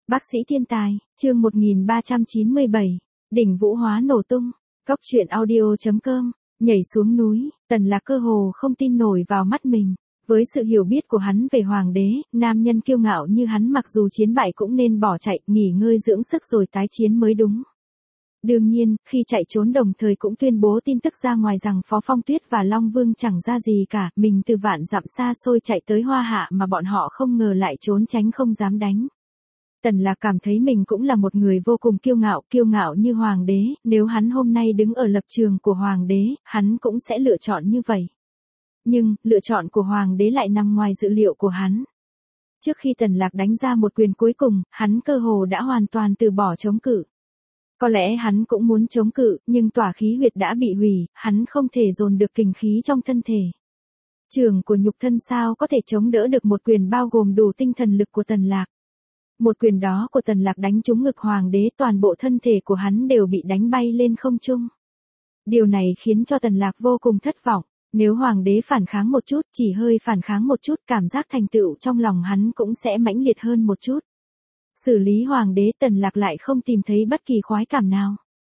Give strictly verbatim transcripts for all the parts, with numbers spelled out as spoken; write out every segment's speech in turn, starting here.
Bác sĩ thiên tài, chương một nghìn ba trăm chín mươi bảy, đỉnh vũ hóa nổ tung, cóc truyện audio chấm com, nhảy xuống núi, Tần Lạc cơ hồ không tin nổi vào mắt mình. Với sự hiểu biết của hắn về hoàng đế, nam nhân kiêu ngạo như hắn mặc dù chiến bại cũng nên bỏ chạy, nghỉ ngơi dưỡng sức rồi tái chiến mới đúng. Đương nhiên, khi chạy trốn đồng thời cũng tuyên bố tin tức ra ngoài rằng Phó Phong Tuyết và Long Vương chẳng ra gì cả, mình từ vạn dặm xa xôi chạy tới Hoa Hạ mà bọn họ không ngờ lại trốn tránh không dám đánh. Tần Lạc cảm thấy mình cũng là một người vô cùng kiêu ngạo, kiêu ngạo như hoàng đế, nếu hắn hôm nay đứng ở lập trường của hoàng đế, hắn cũng sẽ lựa chọn như vậy. Nhưng, lựa chọn của hoàng đế lại nằm ngoài dự liệu của hắn. Trước khi Tần Lạc đánh ra một quyền cuối cùng, hắn cơ hồ đã hoàn toàn từ bỏ chống cự. Có lẽ hắn cũng muốn chống cự, nhưng tỏa khí huyệt đã bị hủy, hắn không thể dồn được kình khí trong thân thể. Trường của nhục thân sao có thể chống đỡ được một quyền bao gồm đủ tinh thần lực của Tần Lạc. Một quyền đó của Tần Lạc đánh trúng ngực hoàng đế, toàn bộ thân thể của hắn đều bị đánh bay lên không trung. Điều này khiến cho Tần Lạc vô cùng thất vọng. Nếu hoàng đế phản kháng một chút, chỉ hơi phản kháng một chút, cảm giác thành tựu trong lòng hắn cũng sẽ mãnh liệt hơn một chút. Xử lý hoàng đế, Tần Lạc lại không tìm thấy bất kỳ khoái cảm nào.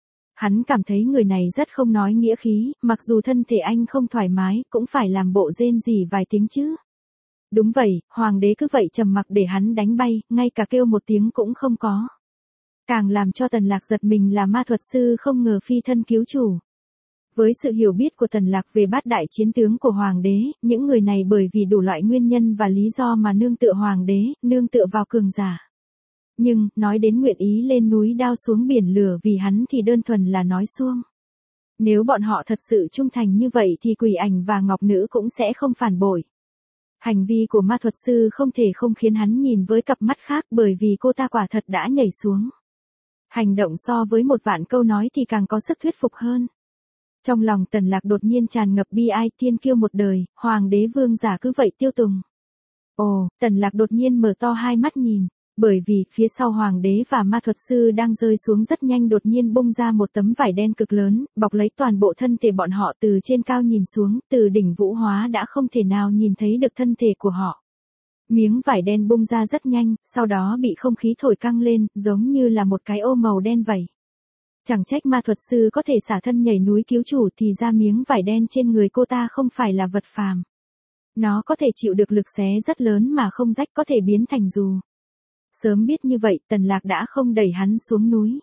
Hắn cảm thấy người này rất không nói nghĩa khí, mặc dù thân thể anh không thoải mái, cũng phải làm bộ rên rỉ vài tiếng chứ. Đúng vậy, hoàng đế cứ vậy trầm mặc để hắn đánh bay, ngay cả kêu một tiếng cũng không có. Càng làm cho Tần Lạc giật mình là ma thuật sư không ngờ phi thân cứu chủ. Với sự hiểu biết của Tần Lạc về bát đại chiến tướng của hoàng đế, những người này bởi vì đủ loại nguyên nhân và lý do mà nương tựa hoàng đế, nương tựa vào cường giả. Nhưng, nói đến nguyện ý lên núi đao xuống biển lửa vì hắn thì đơn thuần là nói suông. Nếu bọn họ thật sự trung thành như vậy thì Quỷ Ảnh và Ngọc Nữ cũng sẽ không phản bội. Hành vi của ma thuật sư không thể không khiến hắn nhìn với cặp mắt khác bởi vì cô ta quả thật đã nhảy xuống. Hành động so với một vạn câu nói thì càng có sức thuyết phục hơn. Trong lòng Tần Lạc đột nhiên tràn ngập bi ai, thiên kiêu một đời, hoàng đế vương giả cứ vậy tiêu tùng. Ồ, Tần Lạc đột nhiên mở to hai mắt nhìn, bởi vì phía sau hoàng đế và ma thuật sư đang rơi xuống rất nhanh đột nhiên bung ra một tấm vải đen cực lớn, bọc lấy toàn bộ thân thể bọn họ từ trên cao nhìn xuống, từ đỉnh vũ hóa đã không thể nào nhìn thấy được thân thể của họ. Miếng vải đen bung ra rất nhanh, sau đó bị không khí thổi căng lên, giống như là một cái ô màu đen vậy. Chẳng trách ma thuật sư có thể xả thân nhảy núi cứu chủ thì ra miếng vải đen trên người cô ta không phải là vật phàm. Nó có thể chịu được lực xé rất lớn mà không rách, có thể biến thành dù. Sớm biết như vậy, Tần Lạc đã không đẩy hắn xuống núi.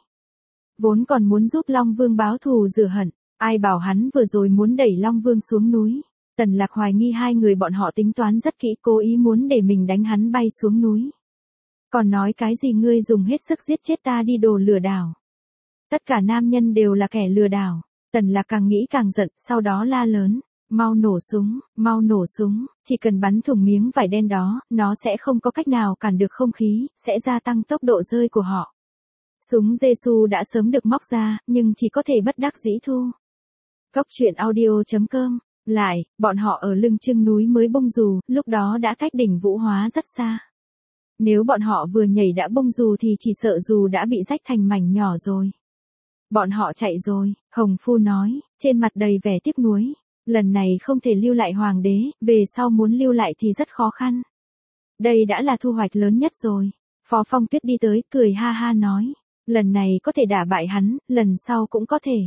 Vốn còn muốn giúp Long Vương báo thù rửa hận, ai bảo hắn vừa rồi muốn đẩy Long Vương xuống núi. Tần Lạc hoài nghi hai người bọn họ tính toán rất kỹ, cố ý muốn để mình đánh hắn bay xuống núi. Còn nói cái gì ngươi dùng hết sức giết chết ta đi đồ lừa đảo. Tất cả nam nhân đều là kẻ lừa đảo. Tần Lạc càng nghĩ càng giận, sau đó la lớn. Mau nổ súng, mau nổ súng, chỉ cần bắn thủng miếng vải đen đó, nó sẽ không có cách nào cản được không khí, sẽ gia tăng tốc độ rơi của họ. Súng Giê-xu đã sớm được móc ra, nhưng chỉ có thể bất đắc dĩ thu. Cóc truyện audio chấm com. Lại, bọn họ ở lưng chừng núi mới bung dù, lúc đó đã cách đỉnh vũ hóa rất xa. Nếu bọn họ vừa nhảy đã bung dù thì chỉ sợ dù đã bị rách thành mảnh nhỏ rồi. Bọn họ chạy rồi, Hồng Phu nói, trên mặt đầy vẻ tiếc nuối. Lần này không thể lưu lại hoàng đế, về sau muốn lưu lại thì rất khó khăn. Đây đã là thu hoạch lớn nhất rồi. Phó Phong Tuyết đi tới, cười ha ha nói. Lần này có thể đả bại hắn, lần sau cũng có thể.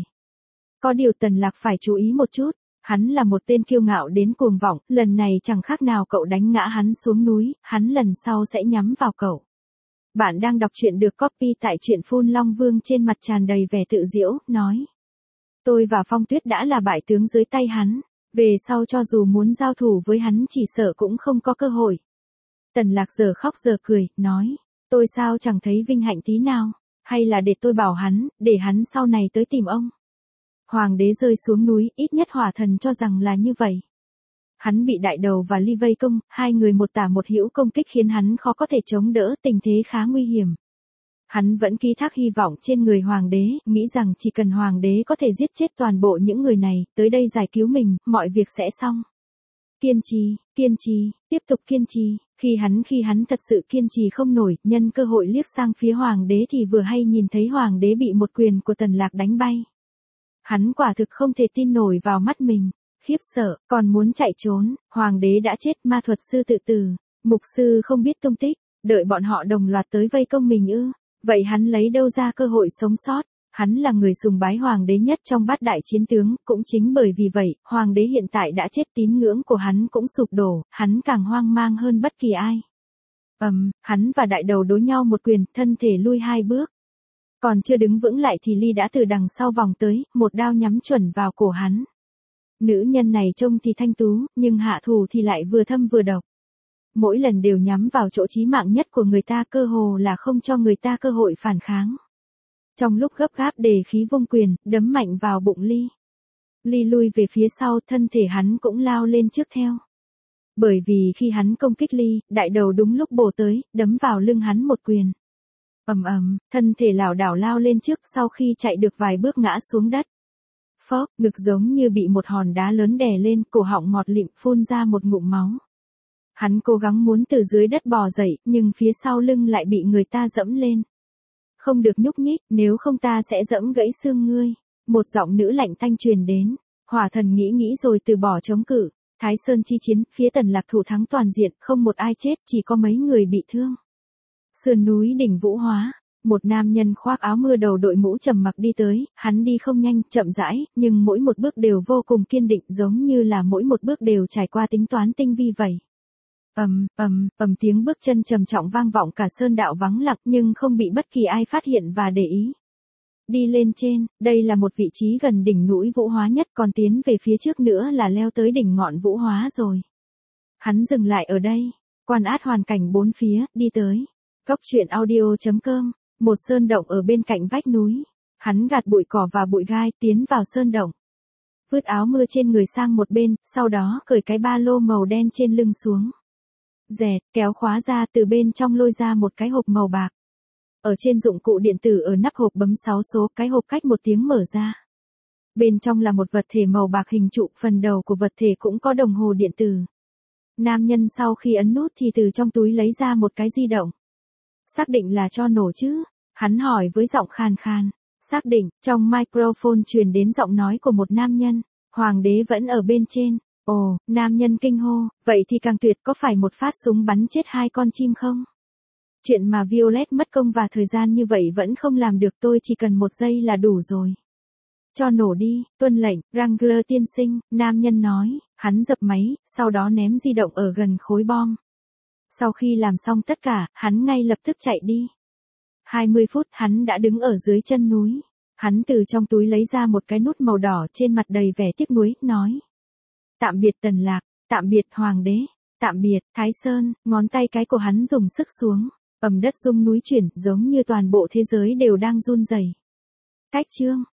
Có điều Tần Lạc phải chú ý một chút. Hắn là một tên kiêu ngạo đến cuồng vọng, lần này chẳng khác nào cậu đánh ngã hắn xuống núi, hắn lần sau sẽ nhắm vào cậu. Bạn đang đọc truyện được copy tại truyện Phun Long Vương, trên mặt tràn đầy vẻ tự giễu, nói. Tôi và Phong Tuyết đã là bại tướng dưới tay hắn, về sau cho dù muốn giao thủ với hắn chỉ sợ cũng không có cơ hội. Tần Lạc giờ khóc giờ cười, nói, tôi sao chẳng thấy vinh hạnh tí nào, hay là để tôi bảo hắn, để hắn sau này tới tìm ông. Hoàng đế rơi xuống núi, ít nhất hỏa thần cho rằng là như vậy. Hắn bị đại đầu và ly vây công, hai người một tả một hữu công kích khiến hắn khó có thể chống đỡ, tình thế khá nguy hiểm. Hắn vẫn ký thác hy vọng trên người hoàng đế, nghĩ rằng chỉ cần hoàng đế có thể giết chết toàn bộ những người này, tới đây giải cứu mình, mọi việc sẽ xong. Kiên trì, kiên trì, tiếp tục kiên trì, khi hắn khi hắn thật sự kiên trì không nổi, nhân cơ hội liếc sang phía hoàng đế thì vừa hay nhìn thấy hoàng đế bị một quyền của Tần Lạc đánh bay. Hắn quả thực không thể tin nổi vào mắt mình, khiếp sợ, còn muốn chạy trốn, hoàng đế đã chết, ma thuật sư tự tử, mục sư không biết tung tích. Đợi bọn họ đồng loạt tới vây công mình ư? Vậy hắn lấy đâu ra cơ hội sống sót? Hắn là người sùng bái hoàng đế nhất trong bát đại chiến tướng, cũng chính bởi vì vậy, hoàng đế hiện tại đã chết, tín ngưỡng của hắn cũng sụp đổ, hắn càng hoang mang hơn bất kỳ ai. Ầm, um, hắn và đại đầu đối nhau một quyền, thân thể lui hai bước. Còn chưa đứng vững lại thì Ly đã từ đằng sau vòng tới, một đao nhắm chuẩn vào cổ hắn. Nữ nhân này trông thì thanh tú, nhưng hạ thủ thì lại vừa thâm vừa độc. Mỗi lần đều nhắm vào chỗ chí mạng nhất của người ta, cơ hồ là không cho người ta cơ hội phản kháng. Trong lúc gấp gáp đề khí vung quyền, đấm mạnh vào bụng Ly. Ly lui về phía sau, thân thể hắn cũng lao lên trước theo. Bởi vì khi hắn công kích Ly, đại đầu đúng lúc bổ tới, đấm vào lưng hắn một quyền. Ầm ầm, thân thể lảo đảo lao lên trước, sau khi chạy được vài bước ngã xuống đất. Phốc, ngực giống như bị một hòn đá lớn đè lên, cổ họng ngọt lịm, phun ra một ngụm máu. Hắn cố gắng muốn từ dưới đất bò dậy, nhưng phía sau lưng lại bị người ta dẫm lên. Không được nhúc nhích, nếu không ta sẽ dẫm gãy xương ngươi. Một giọng nữ lạnh tanh truyền đến. Hỏa thần nghĩ nghĩ rồi từ bỏ chống cự. Thái Sơn chi chiến, phía Tần Lạc thủ thắng toàn diện, không một ai chết, chỉ có mấy người bị thương. Sườn núi đỉnh Vũ Hóa, một nam nhân khoác áo mưa đầu đội mũ trầm mặc đi tới, hắn đi không nhanh, chậm rãi, nhưng mỗi một bước đều vô cùng kiên định, giống như là mỗi một bước đều trải qua tính toán tinh vi vậy. Ầm, ầm, ầm, tiếng bước chân trầm trọng vang vọng cả sơn đạo vắng lặng, nhưng không bị bất kỳ ai phát hiện và để ý. Đi lên trên, đây là một vị trí gần đỉnh núi Vũ Hóa nhất, còn tiến về phía trước nữa là leo tới đỉnh ngọn Vũ Hóa rồi. Hắn dừng lại ở đây, quan sát hoàn cảnh bốn phía, đi tới. Cốc truyện audio chấm com, một sơn động ở bên cạnh vách núi. Hắn gạt bụi cỏ và bụi gai, tiến vào sơn động. Vứt áo mưa trên người sang một bên, sau đó cởi cái ba lô màu đen trên lưng xuống. Dẹt, kéo khóa ra, từ bên trong lôi ra một cái hộp màu bạc. Ở trên dụng cụ điện tử ở nắp hộp bấm sáu số, cái hộp cách một tiếng mở ra. Bên trong là một vật thể màu bạc hình trụ, phần đầu của vật thể cũng có đồng hồ điện tử. Nam nhân sau khi ấn nút thì từ trong túi lấy ra một cái di động. Xác định là cho nổ chứ? Hắn hỏi với giọng khàn khàn. Xác định, trong microphone truyền đến giọng nói của một nam nhân. Hoàng đế vẫn ở bên trên. Ồ, nam nhân kinh hô, vậy thì càng tuyệt, có phải một phát súng bắn chết hai con chim không? Chuyện mà Violet mất công và thời gian như vậy vẫn không làm được, tôi chỉ cần một giây là đủ rồi. Cho nổ đi, tuân lệnh, Wrangler tiên sinh, nam nhân nói, hắn dập máy, sau đó ném di động ở gần khối bom. Sau khi làm xong tất cả, hắn ngay lập tức chạy đi. hai mươi phút, hắn đã đứng ở dưới chân núi. Hắn từ trong túi lấy ra một cái nút màu đỏ, trên mặt đầy vẻ tiếc nuối, nói. Tạm biệt Tần Lạc, tạm biệt Hoàng đế, tạm biệt Thái Sơn, ngón tay cái của hắn dùng sức xuống, ầm đất rung núi chuyển, giống như toàn bộ thế giới đều đang run rẩy. Cách chương